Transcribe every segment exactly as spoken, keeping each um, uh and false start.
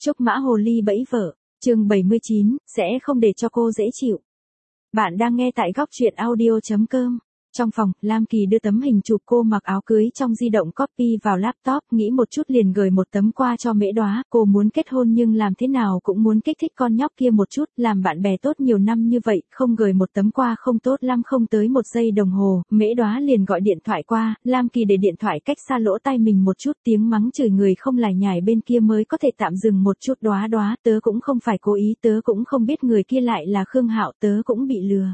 Trúc Mã Hồ Ly bẫy vợ, chương bảy mươi chín, sẽ không để cho cô dễ chịu. Bạn đang nghe tại góc truyện audio chấm com. Trong phòng, Lam Kỳ đưa tấm hình chụp cô mặc áo cưới trong di động copy vào laptop, nghĩ một chút liền gửi một tấm qua cho Mễ Đoá. Cô muốn kết hôn nhưng làm thế nào cũng muốn kích thích con nhóc kia một chút, làm bạn bè tốt nhiều năm như vậy, không gửi một tấm qua không tốt lắm. Không tới một giây đồng hồ, Mễ Đoá liền gọi điện thoại qua, Lam Kỳ để điện thoại cách xa lỗ tai mình một chút, tiếng mắng chửi người không lải nhải bên kia mới có thể tạm dừng một chút. Đoá Đoá, tớ cũng không phải cố ý, tớ cũng không biết người kia lại là Khương Hạo, tớ cũng bị lừa.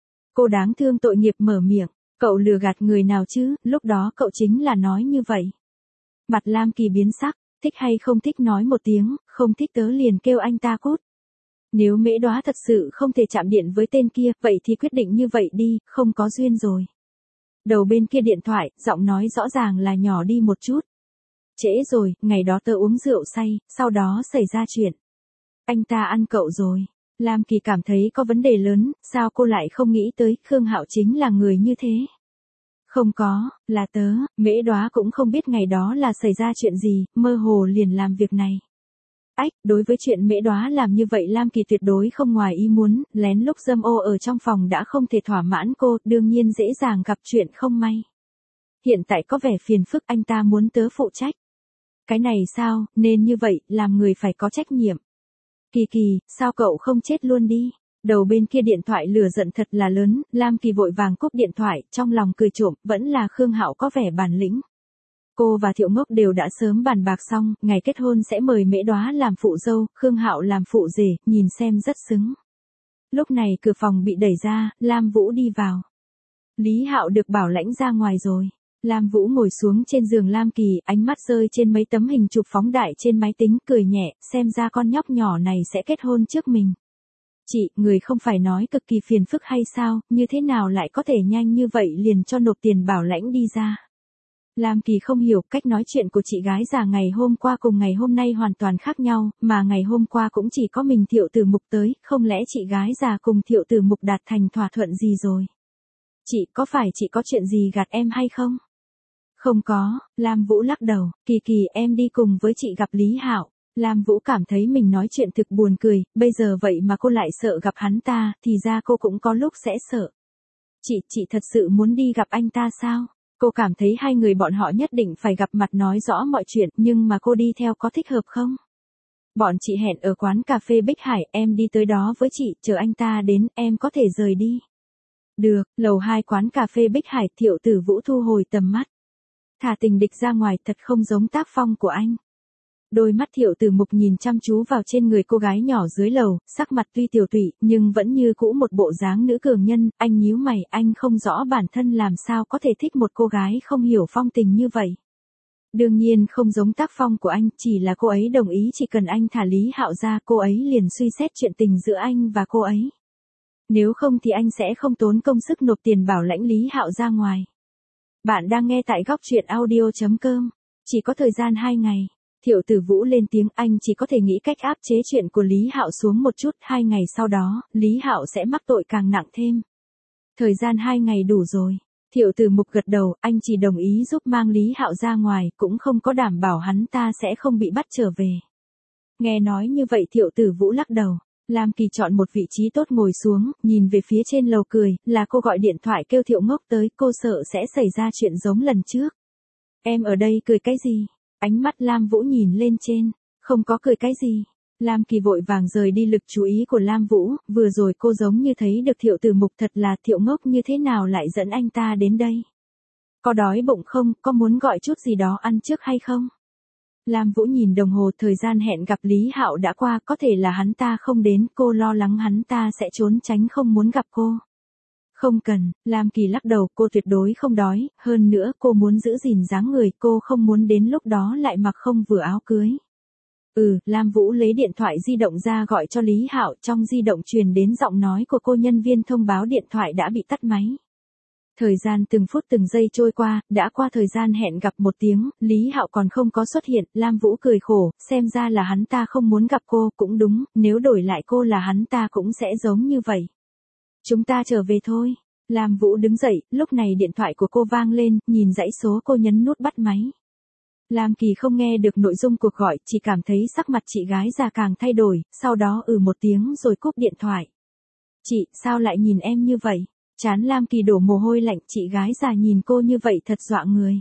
Cô đáng thương tội nghiệp mở miệng, cậu lừa gạt người nào chứ, lúc đó cậu chính là nói như vậy. Mặt Lam Kỳ biến sắc, thích hay không thích nói một tiếng, không thích tớ liền kêu anh ta cút. Nếu Mễ Đoá thật sự không thể chạm điện với tên kia, vậy thì quyết định như vậy đi, không có duyên rồi. Đầu bên kia điện thoại, giọng nói rõ ràng là nhỏ đi một chút. Trễ rồi, ngày đó tớ uống rượu say, sau đó xảy ra chuyện. Anh ta ăn cậu rồi. Lam Kỳ cảm thấy có vấn đề lớn, sao cô lại không nghĩ tới, Khương Hạo chính là người như thế. Không có, là tớ, Mễ Đoá cũng không biết ngày đó là xảy ra chuyện gì, mơ hồ liền làm việc này. Ách, đối với chuyện Mễ Đoá làm như vậy Lam Kỳ tuyệt đối không ngoài ý muốn, lén lúc dâm ô ở trong phòng đã không thể thỏa mãn cô, đương nhiên dễ dàng gặp chuyện không may. Hiện tại có vẻ phiền phức, anh ta muốn tớ phụ trách. Cái này sao, nên như vậy, làm người phải có trách nhiệm. Kỳ Kỳ, sao cậu không chết luôn đi? Đầu bên kia điện thoại lửa giận thật là lớn, Lam Kỳ vội vàng cúp điện thoại, trong lòng cười trộm, vẫn là Khương Hạo có vẻ bản lĩnh. Cô và Thiệu Ngốc đều đã sớm bàn bạc xong, ngày kết hôn sẽ mời Mễ Đoá làm phụ dâu, Khương Hạo làm phụ rể, nhìn xem rất xứng. Lúc này cửa phòng bị đẩy ra, Lam Vũ đi vào. Lý Hạo được bảo lãnh ra ngoài rồi. Lam Vũ ngồi xuống trên giường Lam Kỳ, ánh mắt rơi trên mấy tấm hình chụp phóng đại trên máy tính, cười nhẹ, xem ra con nhóc nhỏ này sẽ kết hôn trước mình. Chị, người không phải nói cực kỳ phiền phức hay sao, như thế nào lại có thể nhanh như vậy liền cho nộp tiền bảo lãnh đi ra. Lam Kỳ không hiểu, cách nói chuyện của chị gái già ngày hôm qua cùng ngày hôm nay hoàn toàn khác nhau, mà ngày hôm qua cũng chỉ có mình Thiệu Tử Mục tới, không lẽ chị gái già cùng Thiệu Tử Mục đạt thành thỏa thuận gì rồi? Chị, có phải chị có chuyện gì gạt em hay không? Không có, Lam Vũ lắc đầu, Kỳ Kỳ em đi cùng với chị gặp Lý Hạo. Lam Vũ cảm thấy mình nói chuyện thực buồn cười, bây giờ vậy mà cô lại sợ gặp hắn ta, thì ra cô cũng có lúc sẽ sợ. Chị, chị thật sự muốn đi gặp anh ta sao? Cô cảm thấy hai người bọn họ nhất định phải gặp mặt nói rõ mọi chuyện, nhưng mà cô đi theo có thích hợp không? Bọn chị hẹn ở quán cà phê Bích Hải, em đi tới đó với chị, chờ anh ta đến, em có thể rời đi. Được, lầu hai quán cà phê Bích Hải, Thiệu Tử Vũ thu hồi tầm mắt. Thả tình địch ra ngoài thật không giống tác phong của anh. Đôi mắt Thiệu Tử Mục nhìn chăm chú vào trên người cô gái nhỏ dưới lầu, sắc mặt tuy tiểu tụy, nhưng vẫn như cũ một bộ dáng nữ cường nhân, anh nhíu mày, anh không rõ bản thân làm sao có thể thích một cô gái không hiểu phong tình như vậy. Đương nhiên không giống tác phong của anh, chỉ là cô ấy đồng ý chỉ cần anh thả Lý Hạo ra, cô ấy liền suy xét chuyện tình giữa anh và cô ấy. Nếu không thì anh sẽ không tốn công sức nộp tiền bảo lãnh Lý Hạo ra ngoài. Bạn đang nghe tại góc truyện audio chấm com. Chỉ có thời gian hai ngày. Thiệu Tử Vũ lên tiếng, anh chỉ có thể nghĩ cách áp chế chuyện của Lý Hạo xuống một chút, hai ngày sau đó, Lý Hạo sẽ mắc tội càng nặng thêm. Thời gian hai ngày đủ rồi. Thiệu Tử Mục gật đầu, anh chỉ đồng ý giúp mang Lý Hạo ra ngoài, cũng không có đảm bảo hắn ta sẽ không bị bắt trở về. Nghe nói như vậy Thiệu Tử Vũ lắc đầu. Lam Kỳ chọn một vị trí tốt ngồi xuống, nhìn về phía trên lầu cười, là cô gọi điện thoại kêu Thiệu Ngốc tới, cô sợ sẽ xảy ra chuyện giống lần trước. Em ở đây cười cái gì? Ánh mắt Lam Vũ nhìn lên trên, không có cười cái gì. Lam Kỳ vội vàng rời đi lực chú ý của Lam Vũ, vừa rồi cô giống như thấy được Thiệu Tử Mục, thật là Thiệu Ngốc như thế nào lại dẫn anh ta đến đây? Có đói bụng không, có muốn gọi chút gì đó ăn trước hay không? Lam Vũ nhìn đồng hồ, thời gian hẹn gặp Lý Hạo đã qua, có thể là hắn ta không đến, cô lo lắng hắn ta sẽ trốn tránh không muốn gặp cô. Không cần, Lam Kỳ lắc đầu, cô tuyệt đối không đói, hơn nữa cô muốn giữ gìn dáng người, cô không muốn đến lúc đó lại mặc không vừa áo cưới. Ừ, Lam Vũ lấy điện thoại di động ra gọi cho Lý Hạo, trong di động truyền đến giọng nói của cô, nhân viên thông báo điện thoại đã bị tắt máy. Thời gian từng phút từng giây trôi qua, đã qua thời gian hẹn gặp một tiếng, Lý Hạo còn không có xuất hiện, Lam Vũ cười khổ, xem ra là hắn ta không muốn gặp cô, cũng đúng, nếu đổi lại cô là hắn ta cũng sẽ giống như vậy. Chúng ta trở về thôi. Lam Vũ đứng dậy, lúc này điện thoại của cô vang lên, nhìn dãy số cô nhấn nút bắt máy. Lam Kỳ không nghe được nội dung cuộc gọi, chỉ cảm thấy sắc mặt chị gái già càng thay đổi, sau đó ừ một tiếng rồi cúp điện thoại. Chị, sao lại nhìn em như vậy? Trán Lam Kỳ đổ mồ hôi lạnh, chị gái già nhìn cô như vậy thật dọa người.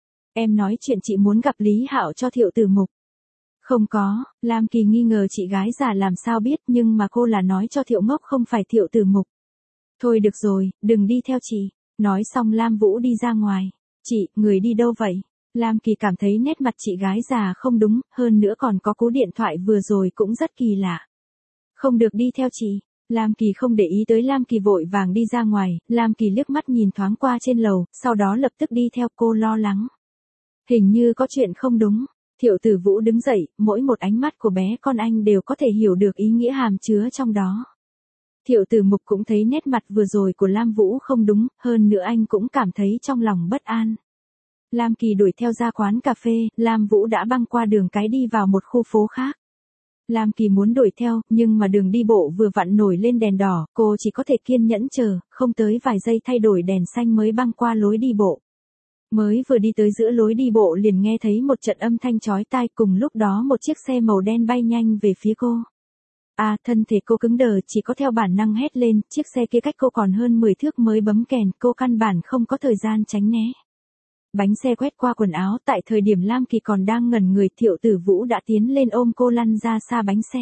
Em nói chuyện chị muốn gặp Lý Hạo cho Thiệu Tử Mục. Không có, Lam Kỳ nghi ngờ chị gái già làm sao biết, nhưng mà cô là nói cho Thiệu Ngốc không phải Thiệu Tử Mục. Thôi được rồi, đừng đi theo chị. Nói xong Lam Vũ đi ra ngoài. Chị, người đi đâu vậy? Lam Kỳ cảm thấy nét mặt chị gái già không đúng, hơn nữa còn có cú điện thoại vừa rồi cũng rất kỳ lạ. Không được đi theo chị. Lam Kỳ không để ý tới Lam Kỳ vội vàng đi ra ngoài, Lam Kỳ liếc mắt nhìn thoáng qua trên lầu, sau đó lập tức đi theo. Cô lo lắng. Hình như có chuyện không đúng. Thiệu Tử Vũ đứng dậy, mỗi một ánh mắt của bé con anh đều có thể hiểu được ý nghĩa hàm chứa trong đó. Thiệu Tử Mục cũng thấy nét mặt vừa rồi của Lam Vũ không đúng, hơn nữa anh cũng cảm thấy trong lòng bất an. Lam Kỳ đuổi theo ra quán cà phê, Lam Vũ đã băng qua đường cái đi vào một khu phố khác. Lam Kỳ muốn đuổi theo, nhưng mà đường đi bộ vừa vặn nổi lên đèn đỏ, cô chỉ có thể kiên nhẫn chờ, không tới vài giây thay đổi đèn xanh mới băng qua lối đi bộ. Mới vừa đi tới giữa lối đi bộ liền nghe thấy một trận âm thanh chói tai, cùng lúc đó một chiếc xe màu đen bay nhanh về phía cô. À, thân thể cô cứng đờ, chỉ có theo bản năng hét lên, chiếc xe kia cách cô còn hơn mười thước mới bấm kèn, cô căn bản không có thời gian tránh né. Bánh xe quét qua quần áo, tại thời điểm Lam Kỳ còn đang ngẩn người, Thiệu Tử Vũ đã tiến lên ôm cô lăn ra xa bánh xe.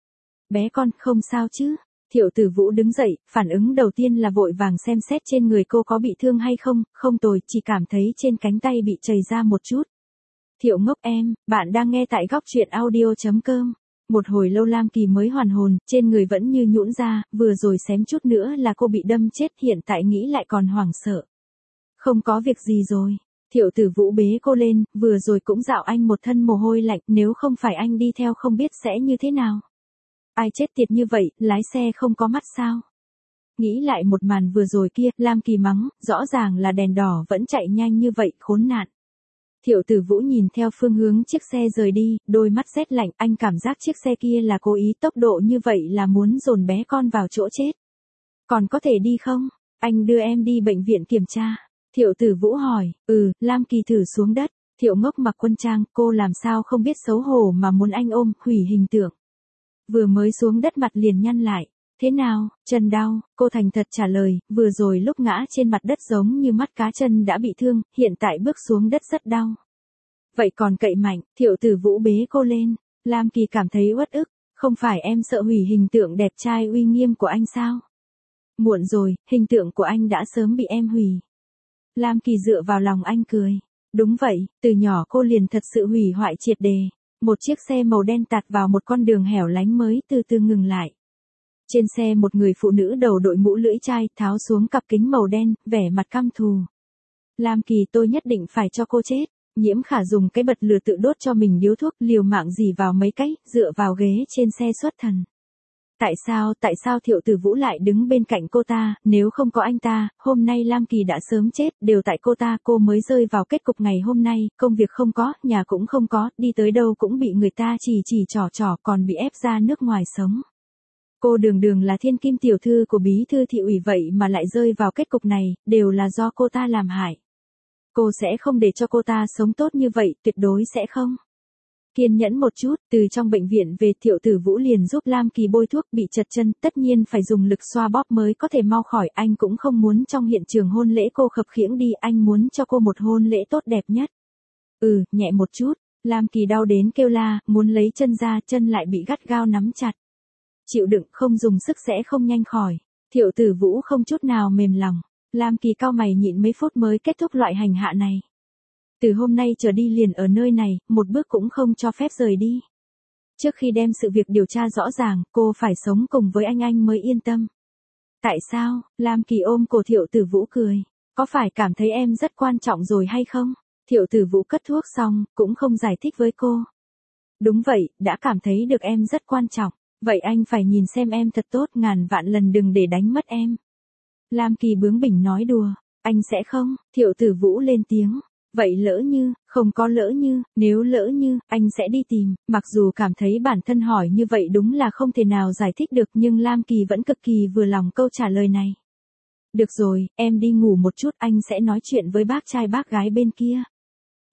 Bé con, không sao chứ? Thiệu Tử Vũ đứng dậy, phản ứng đầu tiên là vội vàng xem xét trên người cô có bị thương hay không, không tồi, chỉ cảm thấy trên cánh tay bị chảy ra một chút. Thiệu Ngốc em, bạn đang nghe tại góc truyện audio chấm com. Một hồi lâu Lam Kỳ mới hoàn hồn, trên người vẫn như nhũn ra, vừa rồi xém chút nữa là cô bị đâm chết, hiện tại nghĩ lại còn hoảng sợ. Không có việc gì rồi. Thiệu Tử Vũ bế cô lên, vừa rồi cũng dạo anh một thân mồ hôi lạnh, nếu không phải anh đi theo không biết sẽ như thế nào. Ai chết tiệt như vậy, lái xe không có mắt sao? Nghĩ lại một màn vừa rồi kia, Lam Kỳ mắng, rõ ràng là đèn đỏ vẫn chạy nhanh như vậy, khốn nạn. Thiệu Tử Vũ nhìn theo phương hướng chiếc xe rời đi, đôi mắt rét lạnh, anh cảm giác chiếc xe kia là cố ý, tốc độ như vậy là muốn dồn bé con vào chỗ chết. Còn có thể đi không? Anh đưa em đi bệnh viện kiểm tra. Thiệu Tử Vũ hỏi, ừ, Lam Kỳ thử xuống đất. Thiệu Ngốc mặc quân trang, cô làm sao không biết xấu hổ mà muốn anh ôm, hủy hình tượng. Vừa mới xuống đất mặt liền nhăn lại. Thế nào, chân đau? Cô thành thật trả lời, vừa rồi lúc ngã trên mặt đất giống như mắt cá chân đã bị thương, hiện tại bước xuống đất rất đau. Vậy còn cậy mạnh, Thiệu Tử Vũ bế cô lên. Lam Kỳ cảm thấy uất ức, không phải em sợ hủy hình tượng đẹp trai uy nghiêm của anh sao? Muộn rồi, hình tượng của anh đã sớm bị em hủy. Lam Kỳ dựa vào lòng anh cười. Đúng vậy, từ nhỏ cô liền thật sự hủy hoại triệt đề. Một chiếc xe màu đen tạt vào một con đường hẻo lánh mới từ từ ngừng lại. Trên xe một người phụ nữ đầu đội mũ lưỡi chai, tháo xuống cặp kính màu đen, vẻ mặt căm thù. Lam Kỳ, tôi nhất định phải cho cô chết. Nhiễm Khả dùng cái bật lửa tự đốt cho mình điếu thuốc, liều mạng dì vào mấy cái, dựa vào ghế trên xe xuất thần. Tại sao, tại sao Thiệu Tử Vũ lại đứng bên cạnh cô ta, nếu không có anh ta, hôm nay Lam Kỳ đã sớm chết, đều tại cô ta, cô mới rơi vào kết cục ngày hôm nay, công việc không có, nhà cũng không có, đi tới đâu cũng bị người ta chỉ chỉ trò trò, còn bị ép ra nước ngoài sống. Cô đường đường là thiên kim tiểu thư của bí thư thị ủy vậy mà lại rơi vào kết cục này, đều là do cô ta làm hại. Cô sẽ không để cho cô ta sống tốt như vậy, tuyệt đối sẽ không. Kiên nhẫn một chút, từ trong bệnh viện về Thiệu Tử Vũ liền giúp Lam Kỳ bôi thuốc, bị chật chân, tất nhiên phải dùng lực xoa bóp mới có thể mau khỏi, anh cũng không muốn trong hiện trường hôn lễ cô khập khiễng đi, anh muốn cho cô một hôn lễ tốt đẹp nhất. Ừ, nhẹ một chút, Lam Kỳ đau đến kêu la, muốn lấy chân ra, chân lại bị gắt gao nắm chặt. Chịu đựng, không dùng sức sẽ không nhanh khỏi. Thiệu Tử Vũ không chút nào mềm lòng. Lam Kỳ cau mày nhịn mấy phút mới kết thúc loại hành hạ này. Từ hôm nay trở đi liền ở nơi này, một bước cũng không cho phép rời đi. Trước khi đem sự việc điều tra rõ ràng, cô phải sống cùng với anh anh mới yên tâm. Tại sao? Lam Kỳ ôm cổ Thiệu Tử Vũ cười. Có phải cảm thấy em rất quan trọng rồi hay không? Thiệu Tử Vũ cất thuốc xong, cũng không giải thích với cô. Đúng vậy, đã cảm thấy được em rất quan trọng. Vậy anh phải nhìn xem em thật tốt, ngàn vạn lần đừng để đánh mất em. Lam Kỳ bướng bỉnh nói đùa. Anh sẽ không? Thiệu Tử Vũ lên tiếng. Vậy lỡ như, không có lỡ như, nếu lỡ như, anh sẽ đi tìm, mặc dù cảm thấy bản thân hỏi như vậy đúng là không thể nào giải thích được nhưng Lam Kỳ vẫn cực kỳ vừa lòng câu trả lời này. Được rồi, em đi ngủ một chút, anh sẽ nói chuyện với bác trai bác gái bên kia.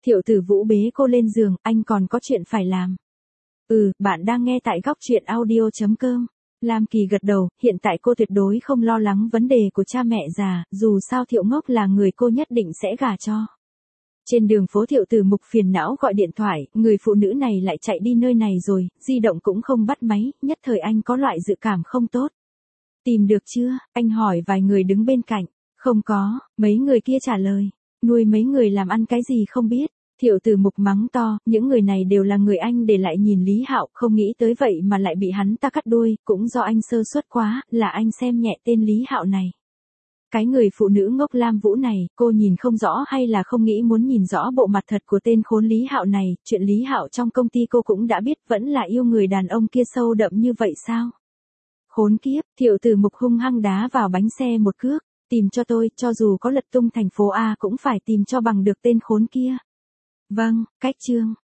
Thiệu Tử Vũ bế cô lên giường, anh còn có chuyện phải làm. Ừ, bạn đang nghe tại góc truyện audio.com. Lam Kỳ gật đầu, hiện tại cô tuyệt đối không lo lắng vấn đề của cha mẹ già, dù sao Thiệu Ngốc là người cô nhất định sẽ gả cho. Trên đường phố Thiệu Tử Mục phiền não gọi điện thoại, người phụ nữ này lại chạy đi nơi này rồi, di động cũng không bắt máy, nhất thời anh có loại dự cảm không tốt. Tìm được chưa? Anh hỏi vài người đứng bên cạnh. Không có, mấy người kia trả lời. Nuôi mấy người làm ăn cái gì không biết. Thiệu Tử Mục mắng to, những người này đều là người anh để lại nhìn Lý Hạo, không nghĩ tới vậy mà lại bị hắn ta cắt đuôi, cũng do anh sơ suất quá, là anh xem nhẹ tên Lý Hạo này. Cái người phụ nữ ngốc Lam Vũ này, cô nhìn không rõ hay là không nghĩ muốn nhìn rõ bộ mặt thật của tên khốn Lý Hạo này, chuyện Lý Hạo trong công ty cô cũng đã biết, vẫn là yêu người đàn ông kia sâu đậm như vậy sao? Khốn kiếp, Thiệu Tử Mục hung hăng đá vào bánh xe một cước, tìm cho tôi, cho dù có lật tung thành phố A cũng phải tìm cho bằng được tên khốn kia. Vâng, cách chương.